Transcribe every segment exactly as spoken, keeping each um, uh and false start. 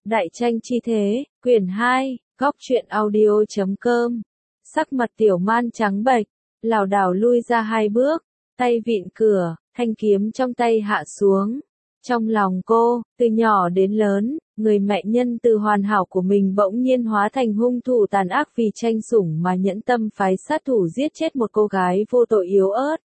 Đại tranh chi thế, quyển hai, góc truyện audio chấm com. Sắc mặt Tiểu Man trắng bệch, lảo đảo lui ra hai bước, tay vịn cửa, thanh kiếm trong tay hạ xuống. Trong lòng cô, từ nhỏ đến lớn, người mẹ nhân từ hoàn hảo của mình bỗng nhiên hóa thành hung thủ tàn ác vì tranh sủng mà nhẫn tâm phái sát thủ giết chết một cô gái vô tội yếu ớt.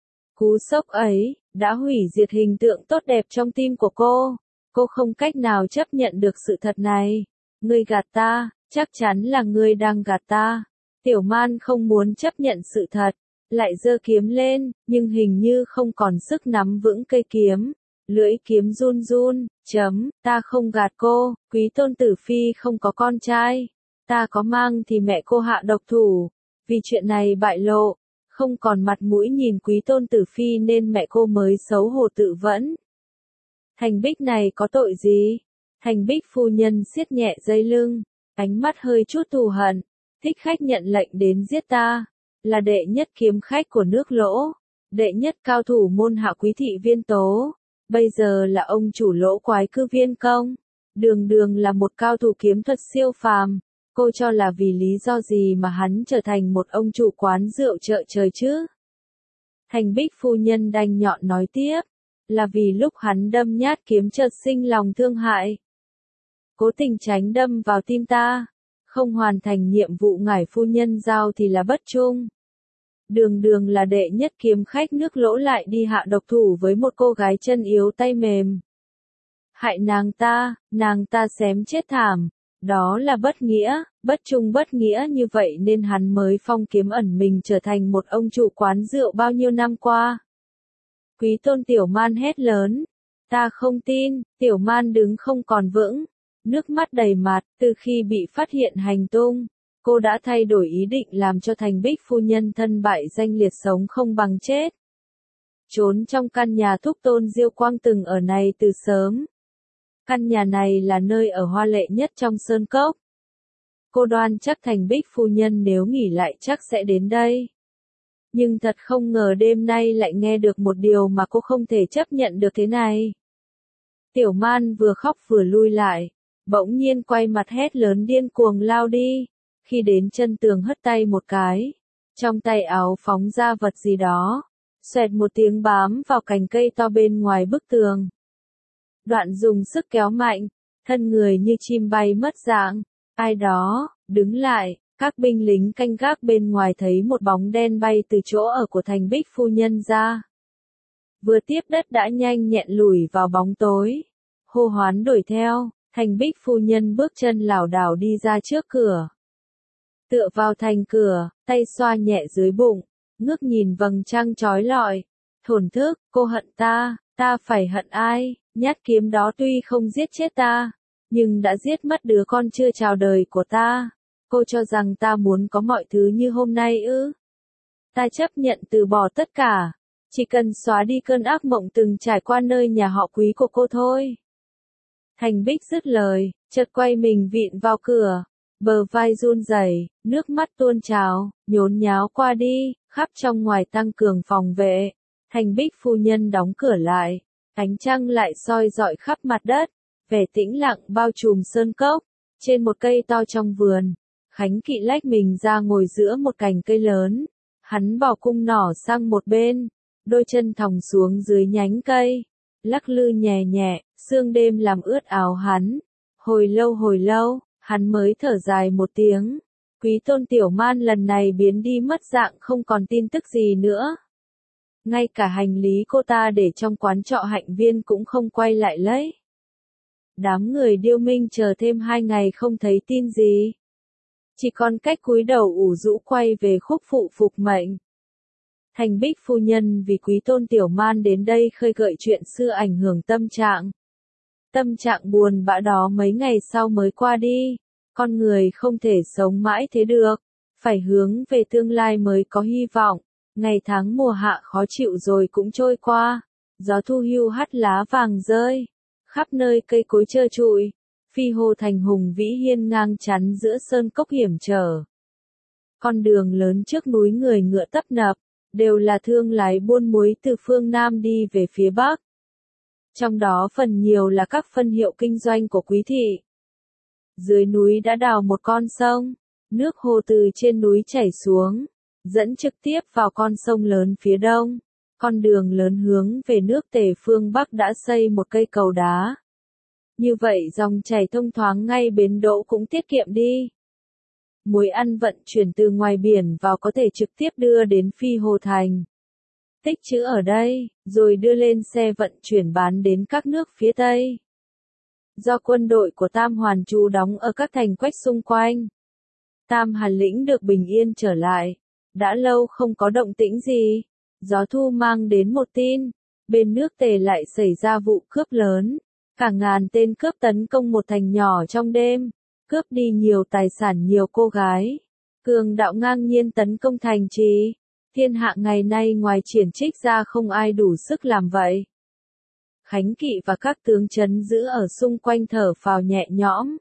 Cú sốc ấy, đã hủy diệt hình tượng tốt đẹp trong tim của cô. Cô không cách nào chấp nhận được sự thật này. Ngươi gạt ta, chắc chắn là ngươi đang gạt ta. Tiểu Man không muốn chấp nhận sự thật, lại giơ kiếm lên, nhưng hình như không còn sức nắm vững cây kiếm. Lưỡi kiếm run run, chấm, ta không gạt cô, Quý Tôn Tử Phi không có con trai. Ta có mang thì mẹ cô hạ độc thủ. Vì chuyện này bại lộ, không còn mặt mũi nhìn Quý Tôn Tử Phi nên mẹ cô mới xấu hổ tự vẫn. Thành Bích này có tội gì? Thành Bích phu nhân siết nhẹ dây lưng, ánh mắt hơi chút thù hận. Thích khách nhận lệnh đến giết ta, là đệ nhất kiếm khách của nước Lỗ, đệ nhất cao thủ môn hạ Quý thị Viên Tố, bây giờ là ông chủ Lỗ Quái Cư Viên Công, đường đường là một cao thủ kiếm thuật siêu phàm. Cô cho là vì lý do gì mà hắn trở thành một ông chủ quán rượu chợ trời chứ? Thành Bích phu nhân đanh nhọn nói tiếp, là vì lúc hắn đâm nhát kiếm chợt sinh lòng thương hại. Cố tình tránh đâm vào tim ta, không hoàn thành nhiệm vụ ngải phu nhân giao thì là bất trung. Đường đường là đệ nhất kiếm khách nước Lỗ lại đi hạ độc thủ với một cô gái chân yếu tay mềm. Hại nàng ta, nàng ta xém chết thảm. Đó là bất nghĩa, bất trung bất nghĩa như vậy nên hắn mới phong kiếm ẩn mình trở thành một ông chủ quán rượu bao nhiêu năm qua. Quý Tôn Tiểu Man hét lớn. Ta không tin. Tiểu Man đứng không còn vững, nước mắt đầy mặt. Từ khi bị phát hiện hành tung, cô đã thay đổi ý định làm cho Thành Bích phu nhân thân bại danh liệt sống không bằng chết. Trốn trong căn nhà thúc Tôn Diêu Quang từng ở này từ sớm. Căn nhà này là nơi ở hoa lệ nhất trong Sơn Cốc. Cô đoan chắc Thành Bích phu nhân nếu nghỉ lại chắc sẽ đến đây. Nhưng thật không ngờ đêm nay lại nghe được một điều mà cô không thể chấp nhận được thế này. Tiểu Man vừa khóc vừa lui lại, bỗng nhiên quay mặt hét lớn điên cuồng lao đi. Khi đến chân tường hất tay một cái, trong tay áo phóng ra vật gì đó, xoẹt một tiếng bám vào cành cây to bên ngoài bức tường. Đoạn dùng sức kéo mạnh, thân người như chim bay mất dạng. Ai đó, đứng lại, các binh lính canh gác bên ngoài thấy một bóng đen bay từ chỗ ở của Thành Bích phu nhân ra. Vừa tiếp đất đã nhanh nhẹn lùi vào bóng tối. Hô hoán đuổi theo, Thành Bích phu nhân bước chân lảo đảo đi ra trước cửa. Tựa vào thành cửa, tay xoa nhẹ dưới bụng, ngước nhìn vầng trăng chói lọi. Thổn thức, cô hận ta, ta phải hận ai? Nhát kiếm đó tuy không giết chết ta, nhưng đã giết mất đứa con chưa chào đời của ta. Cô cho rằng ta muốn có mọi thứ như hôm nay ư? Ta chấp nhận từ bỏ tất cả, chỉ cần xóa đi cơn ác mộng từng trải qua nơi nhà họ Quý của cô thôi. Thành Bích dứt lời, chợt quay mình vịn vào cửa, bờ vai run rẩy, nước mắt tuôn trào, nhốn nháo qua đi, khắp trong ngoài tăng cường phòng vệ. Thành Bích phu nhân đóng cửa lại. Ánh trăng lại soi rọi khắp mặt đất, vẻ tĩnh lặng bao trùm Sơn Cốc. Trên một cây to trong vườn, Khánh Kỵ lách mình ra ngồi giữa một cành cây lớn. Hắn bỏ cung nỏ sang một bên, đôi chân thòng xuống dưới nhánh cây, lắc lư nhẹ nhẹ, sương đêm làm ướt áo hắn. Hồi lâu hồi lâu, hắn mới thở dài một tiếng. Quý Tôn Tiểu Man lần này biến đi mất dạng không còn tin tức gì nữa. Ngay cả hành lý cô ta để trong quán trọ Hạnh Viên cũng không quay lại lấy. Đám người Điêu Minh chờ thêm hai ngày không thấy tin gì. Chỉ còn cách cúi đầu ủ rũ quay về khúc phụ phục mệnh. Thành Bích phu nhân vì Quý Tôn Tiểu Man đến đây khơi gợi chuyện xưa ảnh hưởng tâm trạng. Tâm trạng buồn bã đó mấy ngày sau mới qua đi. Con người không thể sống mãi thế được. Phải hướng về tương lai mới có hy vọng. Ngày tháng mùa hạ khó chịu rồi cũng trôi qua, gió thu hưu hắt lá vàng rơi, khắp nơi cây cối trơ trụi, phi hồ thành hùng vĩ hiên ngang chắn giữa sơn cốc hiểm trở. Con đường lớn trước núi người ngựa tấp nập, đều là thương lái buôn muối từ phương Nam đi về phía Bắc. Trong đó phần nhiều là các phân hiệu kinh doanh của Quý thị. Dưới núi đã đào một con sông, nước hồ từ trên núi chảy xuống, dẫn trực tiếp vào con sông lớn phía đông. Con đường lớn hướng về nước Tề phương Bắc đã xây một cây cầu đá. Như vậy dòng chảy thông thoáng ngay bến đỗ cũng tiết kiệm đi. Muối ăn vận chuyển từ ngoài biển vào có thể trực tiếp đưa đến Phi Hồ Thành. Tích trữ ở đây, rồi đưa lên xe vận chuyển bán đến các nước phía Tây. Do quân đội của Tam Hoàn trú đóng ở các thành quách xung quanh, Tam Hàn lĩnh được bình yên trở lại. Đã lâu không có động tĩnh gì. Gió thu mang đến một tin, bên nước Tề lại xảy ra vụ cướp lớn. Cả ngàn tên cướp tấn công một thành nhỏ trong đêm, cướp đi nhiều tài sản nhiều cô gái. Cường đạo ngang nhiên tấn công thành trì. Thiên hạ ngày nay ngoài Triển Trích ra không ai đủ sức làm vậy. Khánh Kỵ và các tướng trấn giữ ở xung quanh thở phào nhẹ nhõm.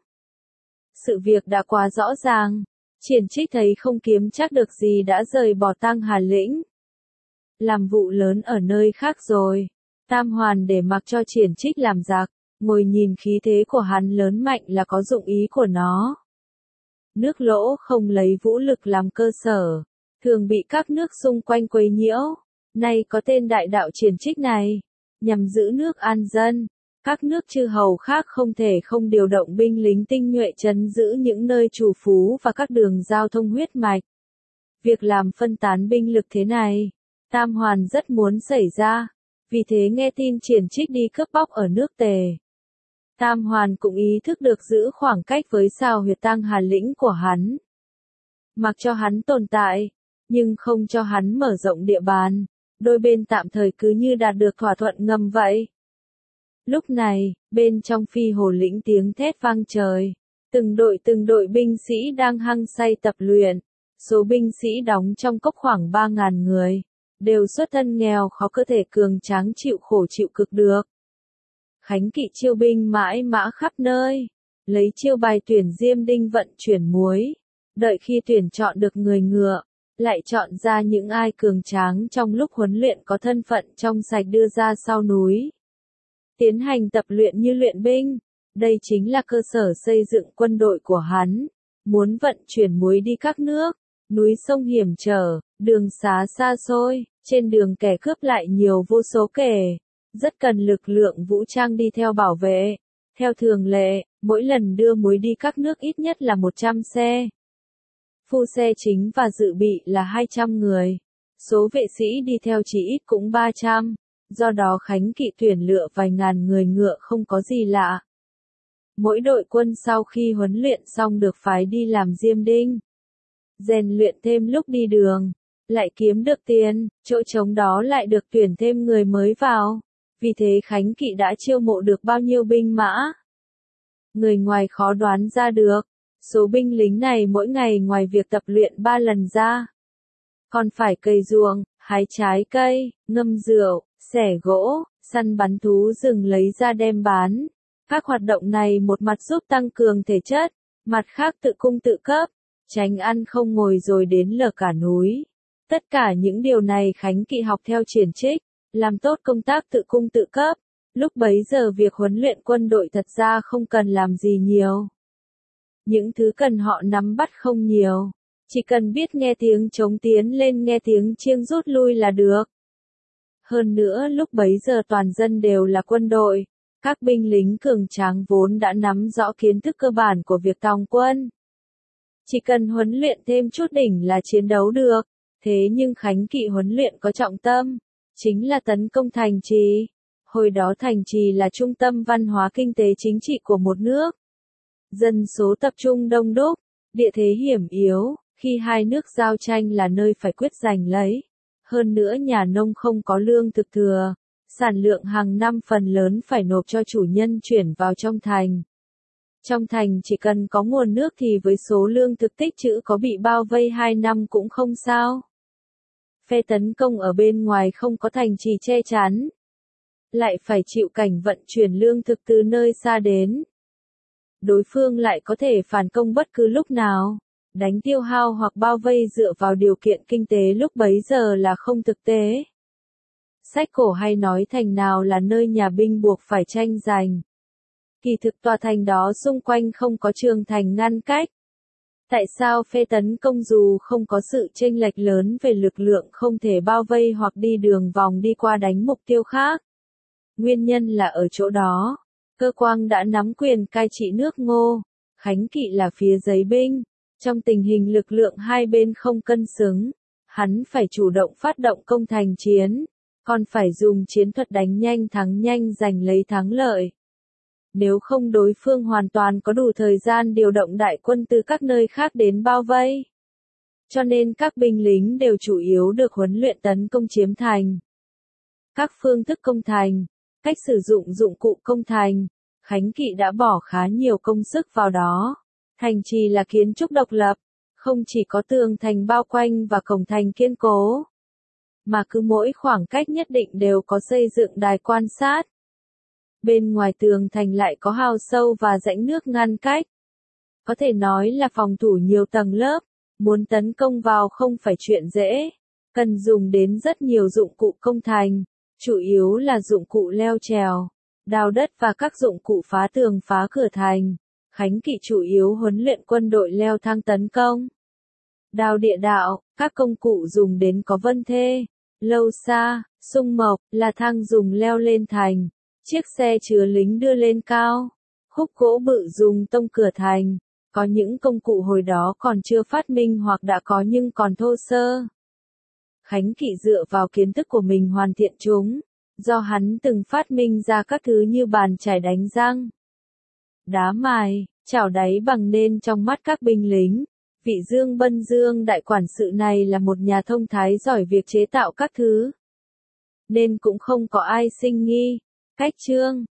Sự việc đã quá rõ ràng. Triển Trích thấy không kiếm chắc được gì đã rời bỏ Tang Hà lĩnh. Làm vụ lớn ở nơi khác rồi. Tam Hoàn để mặc cho Triển Trích làm giặc, ngồi nhìn khí thế của hắn lớn mạnh là có dụng ý của nó. Nước Lỗ không lấy vũ lực làm cơ sở, thường bị các nước xung quanh quấy nhiễu. Nay có tên đại đạo Triển Trích này, nhằm giữ nước an dân. Các nước chư hầu khác không thể không điều động binh lính tinh nhuệ trấn giữ những nơi trù phú và các đường giao thông huyết mạch. Việc làm phân tán binh lực thế này, Tam Hoàn rất muốn xảy ra, vì thế nghe tin Triển Trích đi cướp bóc ở nước Tề. Tam Hoàn cũng ý thức được giữ khoảng cách với sao huyệt Tang Hà lĩnh của hắn. Mặc cho hắn tồn tại, nhưng không cho hắn mở rộng địa bàn, đôi bên tạm thời cứ như đạt được thỏa thuận ngầm vậy. Lúc này, bên trong Phi Hồ lĩnh tiếng thét vang trời, từng đội từng đội binh sĩ đang hăng say tập luyện, số binh sĩ đóng trong cốc khoảng ba ngàn người, đều xuất thân nghèo khó cơ thể cường tráng chịu khổ chịu cực được. Khánh Kỵ chiêu binh mãi mã khắp nơi, lấy chiêu bài tuyển diêm đinh vận chuyển muối, đợi khi tuyển chọn được người ngựa, lại chọn ra những ai cường tráng trong lúc huấn luyện có thân phận trong sạch đưa ra sau núi. Tiến hành tập luyện như luyện binh, đây chính là cơ sở xây dựng quân đội của hắn. Muốn vận chuyển muối đi các nước, núi sông hiểm trở, đường xá xa xôi, trên đường kẻ cướp lại nhiều vô số kể, rất cần lực lượng vũ trang đi theo bảo vệ. Theo thường lệ, mỗi lần đưa muối đi các nước ít nhất là một trăm xe. Phu xe chính và dự bị là hai trăm người, số vệ sĩ đi theo chỉ ít cũng ba trăm. Do đó Khánh Kỵ tuyển lựa vài ngàn người ngựa không có gì lạ. Mỗi đội quân sau khi huấn luyện xong được phái đi làm diêm đinh, rèn luyện thêm lúc đi đường, lại kiếm được tiền, chỗ trống đó lại được tuyển thêm người mới vào. Vì thế Khánh Kỵ đã chiêu mộ được bao nhiêu binh mã. Người ngoài khó đoán ra được, số binh lính này mỗi ngày ngoài việc tập luyện ba lần ra, còn phải cày ruộng, hái trái cây, ngâm rượu, xẻ gỗ, săn bắn thú rừng lấy ra đem bán. Các hoạt động này một mặt giúp tăng cường thể chất, mặt khác tự cung tự cấp, tránh ăn không ngồi rồi đến lở cả núi. Tất cả những điều này Khánh Kỵ học theo Triển Trích, làm tốt công tác tự cung tự cấp. Lúc bấy giờ việc huấn luyện quân đội thật ra không cần làm gì nhiều. Những thứ cần họ nắm bắt không nhiều, chỉ cần biết nghe tiếng trống tiến lên nghe tiếng chiêng rút lui là được. Hơn nữa lúc bấy giờ toàn dân đều là quân đội, các binh lính cường tráng vốn đã nắm rõ kiến thức cơ bản của việc tòng quân. Chỉ cần huấn luyện thêm chút đỉnh là chiến đấu được, thế nhưng Khánh Kỵ huấn luyện có trọng tâm, chính là tấn công thành trì. Hồi đó thành trì là trung tâm văn hóa kinh tế chính trị của một nước. Dân số tập trung đông đúc, địa thế hiểm yếu, khi hai nước giao tranh là nơi phải quyết giành lấy. Hơn nữa nhà nông không có lương thực thừa, sản lượng hàng năm phần lớn phải nộp cho chủ nhân chuyển vào trong thành. Trong thành chỉ cần có nguồn nước thì với số lương thực tích trữ có bị bao vây hai năm cũng không sao. Phe tấn công ở bên ngoài không có thành trì che chắn, lại phải chịu cảnh vận chuyển lương thực từ nơi xa đến. Đối phương lại có thể phản công bất cứ lúc nào. Đánh tiêu hao hoặc bao vây dựa vào điều kiện kinh tế lúc bấy giờ là không thực tế. Sách cổ hay nói thành nào là nơi nhà binh buộc phải tranh giành. Kỳ thực tòa thành đó xung quanh không có tường thành ngăn cách. Tại sao phe tấn công dù không có sự chênh lệch lớn về lực lượng không thể bao vây hoặc đi đường vòng đi qua đánh mục tiêu khác? Nguyên nhân là ở chỗ đó. Cơ Quang đã nắm quyền cai trị nước Ngô. Khánh Kỵ là phía giấy binh. Trong tình hình lực lượng hai bên không cân xứng, hắn phải chủ động phát động công thành chiến, còn phải dùng chiến thuật đánh nhanh thắng nhanh giành lấy thắng lợi. Nếu không đối phương hoàn toàn có đủ thời gian điều động đại quân từ các nơi khác đến bao vây. Cho nên các binh lính đều chủ yếu được huấn luyện tấn công chiếm thành. Các phương thức công thành, cách sử dụng dụng cụ công thành, Khánh Kỵ đã bỏ khá nhiều công sức vào đó. Thành trì là kiến trúc độc lập, không chỉ có tường thành bao quanh và cổng thành kiên cố, mà cứ mỗi khoảng cách nhất định đều có xây dựng đài quan sát. Bên ngoài tường thành lại có hào sâu và rãnh nước ngăn cách. Có thể nói là phòng thủ nhiều tầng lớp, muốn tấn công vào không phải chuyện dễ, cần dùng đến rất nhiều dụng cụ công thành, chủ yếu là dụng cụ leo trèo, đào đất và các dụng cụ phá tường phá cửa thành. Khánh Kỵ chủ yếu huấn luyện quân đội leo thang tấn công. Đào địa đạo, các công cụ dùng đến có vân thê, lâu xa, sung mộc, là thang dùng leo lên thành, chiếc xe chứa lính đưa lên cao, khúc gỗ bự dùng tông cửa thành. Có những công cụ hồi đó còn chưa phát minh hoặc đã có nhưng còn thô sơ. Khánh Kỵ dựa vào kiến thức của mình hoàn thiện chúng, do hắn từng phát minh ra các thứ như bàn chải đánh răng, đá mài, chảo đáy bằng nên trong mắt các binh lính, vị Dương Bân Dương đại quản sự này là một nhà thông thái giỏi việc chế tạo các thứ. Nên cũng không có ai sinh nghi. Cách chương